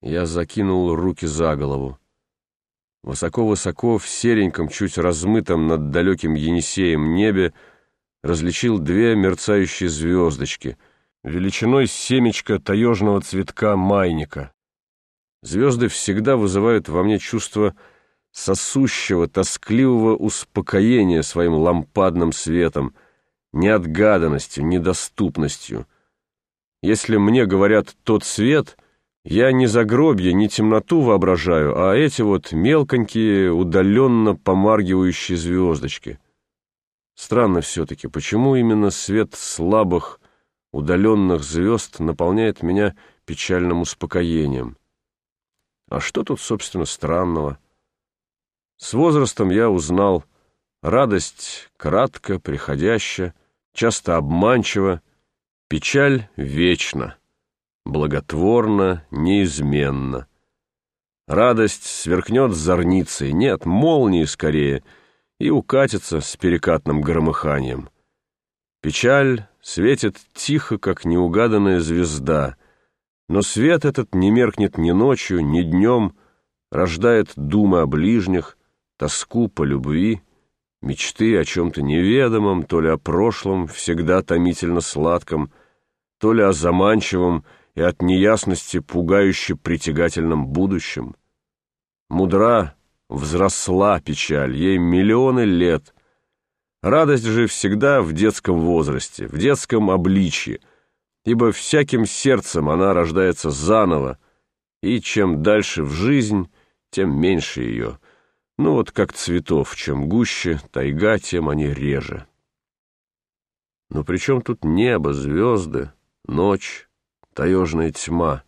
Я закинул руки за голову. Высоко-высоко, в сереньком, чуть размытом над далеким Енисеем небе различил две мерцающие звездочки, величиной семечко таежного цветка майника. Звезды всегда вызывают во мне чувство сосущего, тоскливого успокоения своим лампадным светом, неотгаданностью, недоступностью. Если мне говорят «тот свет», я не загробье, не темноту воображаю, а эти вот мелконькие, удаленно помаргивающие звездочки. Странно все-таки, почему именно свет слабых, удаленных звезд наполняет меня печальным успокоением? А что тут, собственно, странного? С возрастом я узнал, радость кратко, приходяща, часто обманчива, печаль вечна, благотворна, неизменна. Радость сверкнет зорницей, нет, молнией скорее, и укатится с перекатным громыханием. Печаль светит тихо, как неугаданная звезда, но свет этот не меркнет ни ночью, ни днем, рождает думы о ближних, тоску по любви, мечты о чем-то неведомом, то ли о прошлом, всегда томительно сладком, то ли о заманчивом и от неясности пугающе притягательном будущем. Мудра, взросла печаль, ей миллионы лет. Радость же всегда в детском возрасте, в детском обличье, ибо всяким сердцем она рождается заново, и чем дальше в жизнь, тем меньше ее. Ну вот как цветов, чем гуще тайга, тем они реже. Но при чем тут небо, звезды, ночь, таежная тьма?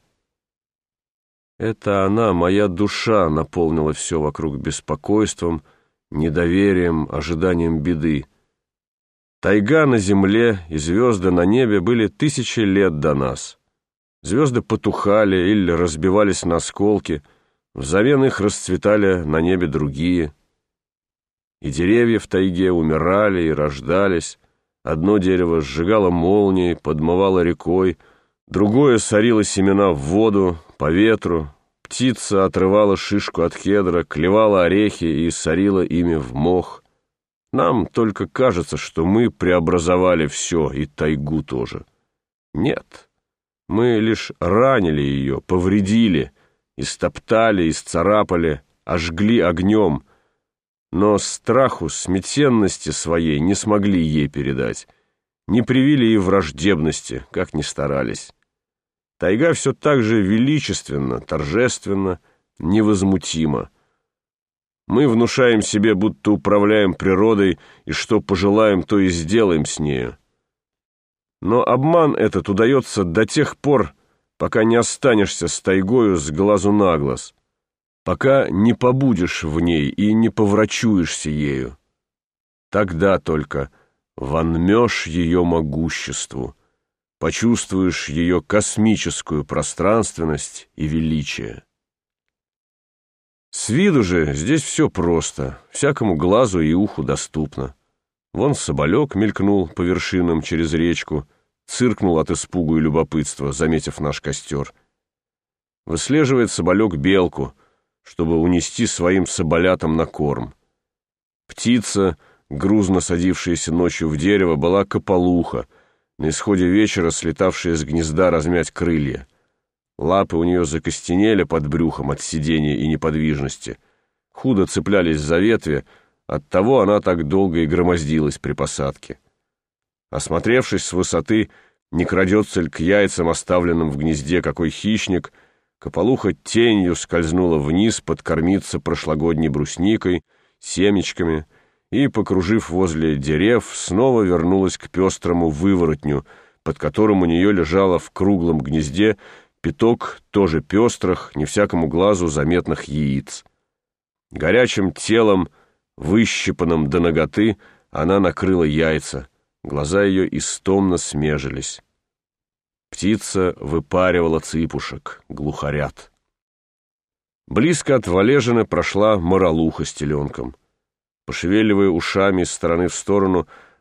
Это она, моя душа, наполнила все вокруг беспокойством, недоверием, ожиданием беды. Тайга на земле и звезды на небе были 1000 лет до нас. Звезды потухали или разбивались на осколки, взамен их расцветали на небе другие. И деревья в тайге умирали и рождались. Одно дерево сжигало молнией, подмывало рекой, другое сорило семена в воду, по ветру. Птица отрывала шишку от кедра, клевала орехи и сорила ими в мох. Нам только кажется, что мы преобразовали все, и тайгу тоже. Нет, мы лишь ранили ее, повредили, истоптали, исцарапали, ожгли огнем, но страху, смятенности своей не смогли ей передать, не привили ей враждебности, как ни старались. Тайга все так же величественно, торжественно, невозмутима. Мы внушаем себе, будто управляем природой, и что пожелаем, то и сделаем с нею. Но обман этот удается до тех пор, пока не останешься с тайгою с глазу на глаз, пока не побудешь в ней и не поврачуешься ею. Тогда только вонмешь ее могуществу, почувствуешь ее космическую пространственность и величие. С виду же здесь все просто, всякому глазу и уху доступно. Вон соболек мелькнул по вершинам через речку, цыркнул от испугу и любопытства, заметив наш костер. Выслеживает соболек белку, чтобы унести своим соболятам на корм. Птица, грузно садившаяся ночью в дерево, была кополуха, на исходе вечера слетавшая с гнезда размять крылья. Лапы у нее закостенели под брюхом от сидения и неподвижности, худо цеплялись за ветви, оттого она так долго и громоздилась при посадке. Осмотревшись с высоты, не крадется ли к яйцам, оставленным в гнезде, какой хищник, кополуха тенью скользнула вниз подкормиться прошлогодней брусникой, семечками и, покружив возле дерев, снова вернулась к пестрому выворотню, под которым у нее лежало в круглом гнезде пяток тоже пестрых, не всякому глазу заметных яиц. Горячим телом, выщипанным до ноготы, она накрыла яйца, глаза ее истомно смежились. Птица выпаривала цыпушек, глухарят. Близко от валежины прошла моралуха с теленком. Пошевеливая ушами из стороны в сторону,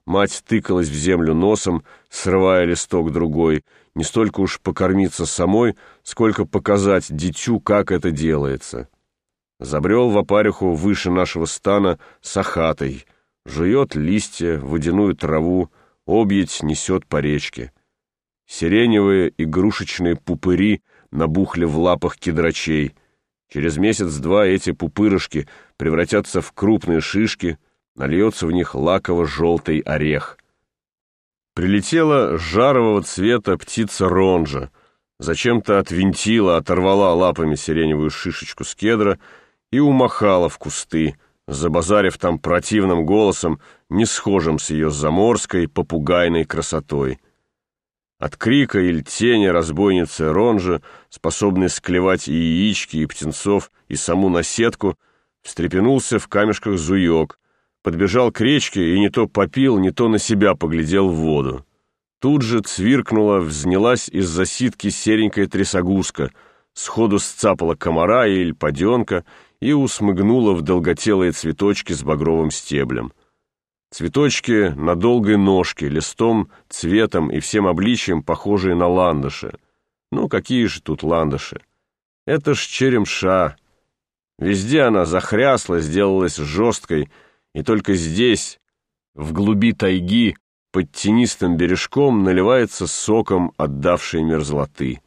мать тыкалась в землю носом, срывая листок другой, не столько уж покормиться самой, сколько показать дитю, как это делается. Забрел в опариху выше нашего стана сахатой, жует листья, водяную траву, объедь несет по речке. Сиреневые игрушечные пупыри набухли в лапах кедрачей. Через месяц-два эти пупырышки превратятся в крупные шишки, нальется в них лаково-желтый орех. Прилетела жарового цвета птица ронжа, зачем-то отвинтила, оторвала лапами сиреневую шишечку с кедра и умахала в кусты, забазарив там противным голосом, не схожим с ее заморской попугайной красотой. От крика или тени разбойницы ронжа, способной склевать и яички, и птенцов, и саму наседку, встрепенулся в камешках зуёк, подбежал к речке и не то попил, не то на себя поглядел в воду. Тут же цвиркнула, взнялась из-за ситки серенькая трясогузка, сходу сцапала комара или поденка и усмыгнула в долготелые цветочки с багровым стеблем. Цветочки на долгой ножке, листом, цветом и всем обличием похожие на ландыши. Ну, какие же тут ландыши? Это ж черемша. Везде она захрясла, сделалась жесткой, и только здесь, в глуби тайги, под тенистым бережком, наливается соком отдавшей мерзлоты.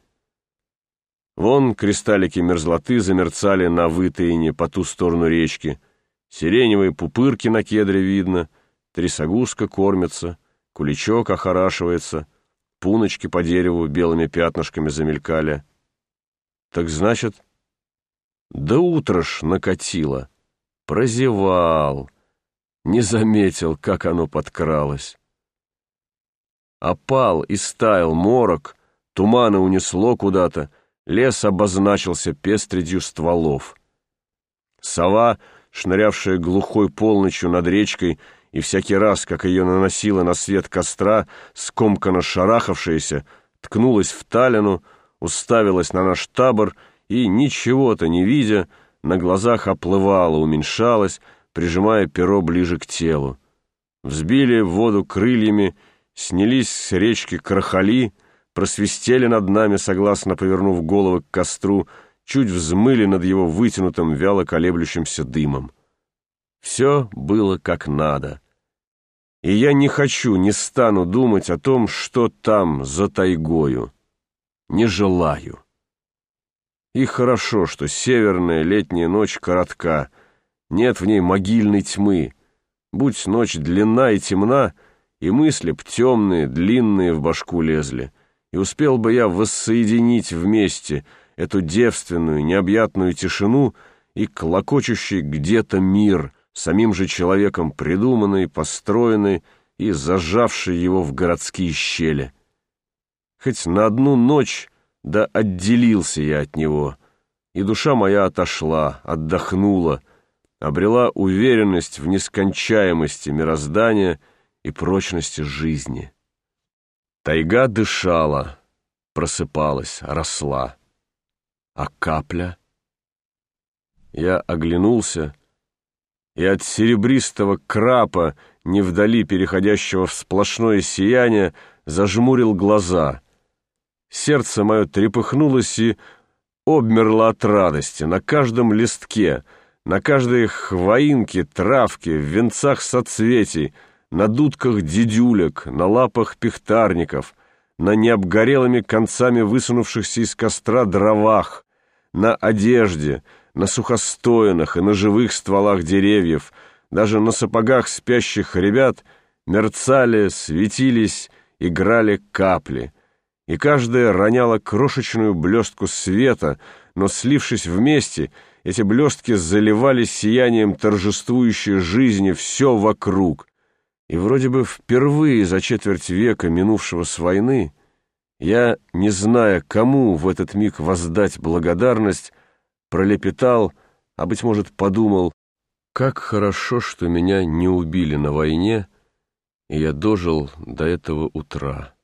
Вон кристаллики мерзлоты замерцали на вытаине по ту сторону речки, сиреневые пупырки на кедре видно, трясогузка кормится, куличок охорашивается, пуночки по дереву белыми пятнышками замелькали. Так значит, да утро ж накатило, прозевал, не заметил, как оно подкралось. Опал и стаял морок, тумана унесло куда-то, лес обозначился пестредью стволов. Сова, шнырявшая глухой полночью над речкой, и всякий раз, как ее наносило на свет костра, скомканно шарахавшаяся, ткнулась в талину, уставилась на наш табор и, ничего-то не видя, на глазах оплывала, уменьшалась, прижимая перо ближе к телу. Взбили в воду крыльями, снялись с речки крахали, просвистели над нами, согласно повернув головы к костру, чуть взмыли над его вытянутым, вяло колеблющимся дымом. Все было как надо. И я не хочу, не стану думать о том, что там за тайгою. Не желаю. И хорошо, что северная летняя ночь коротка, нет в ней могильной тьмы. Будь ночь длинна и темна, и мысли б темные, длинные в башку лезли, и успел бы я воссоединить вместе эту девственную, необъятную тишину и клокочущий где-то мир, самим же человеком придуманный, построенный и зажавший его в городские щели. Хоть на одну ночь да отделился я от него, и душа моя отошла, отдохнула, обрела уверенность в нескончаемости мироздания и прочности жизни. Тайга дышала, просыпалась, росла. А капля? Я оглянулся, и от серебристого крапа, не вдали переходящего в сплошное сияние, зажмурил глаза. Сердце мое трепыхнулось и обмерло от радости. На каждом листке, на каждой хвоинке, травке, в венцах соцветий, на дудках дедюлек, на лапах пихтарников, на необгорелыми концами высунувшихся из костра дровах, на одежде, на сухостоянах и на живых стволах деревьев, даже на сапогах спящих ребят мерцали, светились, играли капли, и каждая роняла крошечную блестку света, но, слившись вместе, эти блестки заливали сиянием торжествующей жизни все вокруг. И вроде бы впервые за четверть века минувшего с войны я, не зная, кому в этот миг воздать благодарность, пролепетал, а, быть может, подумал, как хорошо, что меня не убили на войне, и я дожил до этого утра.